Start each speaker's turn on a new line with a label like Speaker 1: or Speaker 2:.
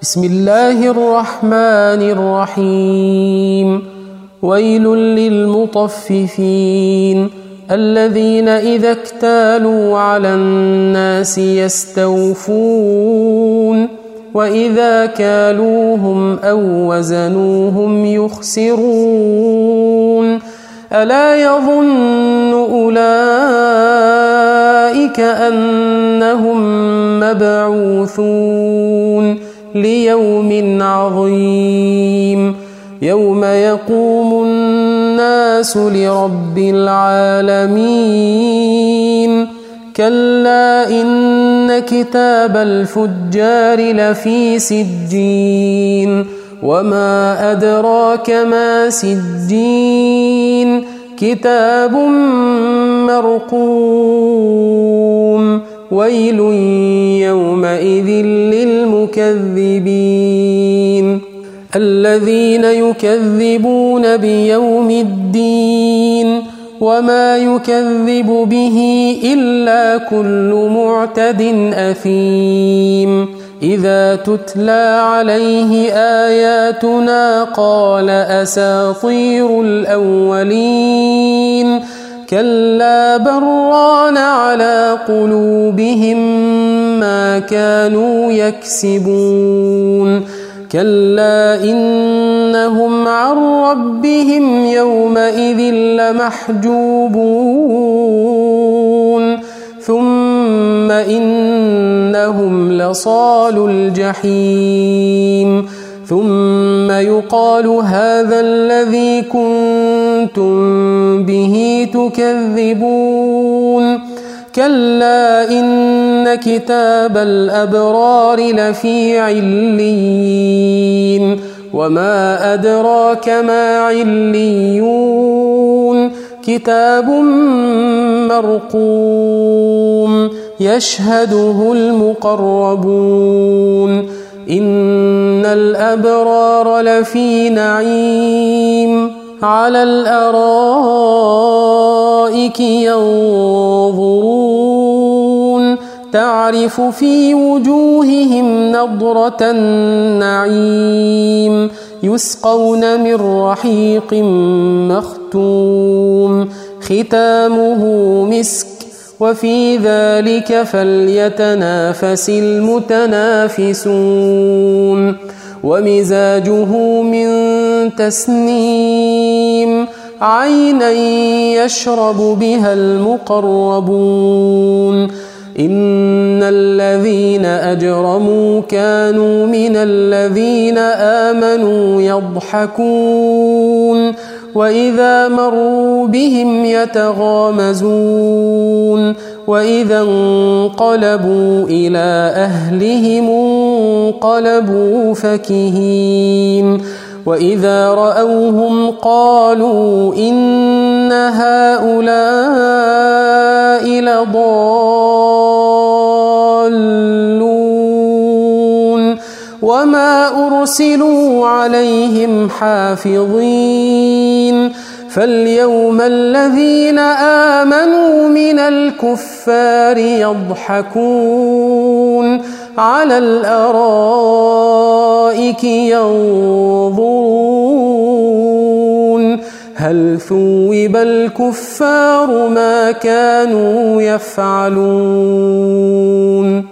Speaker 1: بسم الله الرحمن الرحيم. ويل للمطففين الذين إذا اكتالوا على الناس يستوفون وإذا كالوهم أو وزنوهم يخسرون ألا يظن أولئك أنهم مبعوثون ليوم عظيم يوم يقوم الناس لرب العالمين كلا إن كتاب الفجار لفي سجين وما أدراك ما سجين كتاب مرقوم ويل يومئذ للمكذبين الذين يكذبون بيوم الدين وما يكذب به إلا كل معتد أثيم إذا تتلى عليه آياتنا قال أساطير الأولين كلا بران على قلوبهم ما كانوا يكسبون كلا إنهم عن ربهم يومئذ لمحجوبون ثم إنهم لصالو الجحيم ثم يقال هذا الذي كنتم به تكذبون كلا إن كتاب الأبرار لفي عليين وما أدراك ما عليون كتاب مرقوم يشهده المقربون إن الأبرار لفي نعيم على الأرائك ينظرون تعرف في وجوههم نضرة النعيم يسقون من رحيق مختوم ختامه مسك وفي ذلك فليتنافس المتنافسون ومزاجه من تسنيم عينا يشرب بها المقربون إن الذين أجرموا كانوا من الذين آمنوا يضحكون وإذا مروا بهم يتغامزون وإذا انقلبوا إلى أهلهم انقلبوا فكهين وإذا رأوهم قالوا إن هؤلاء لضالون وما أرسلوا عليهم حافظين فاليوم الذين آمنوا من الكفار يضحكون على الأرائك ينظرون هل ثوب الكفار ما كانوا يفعلون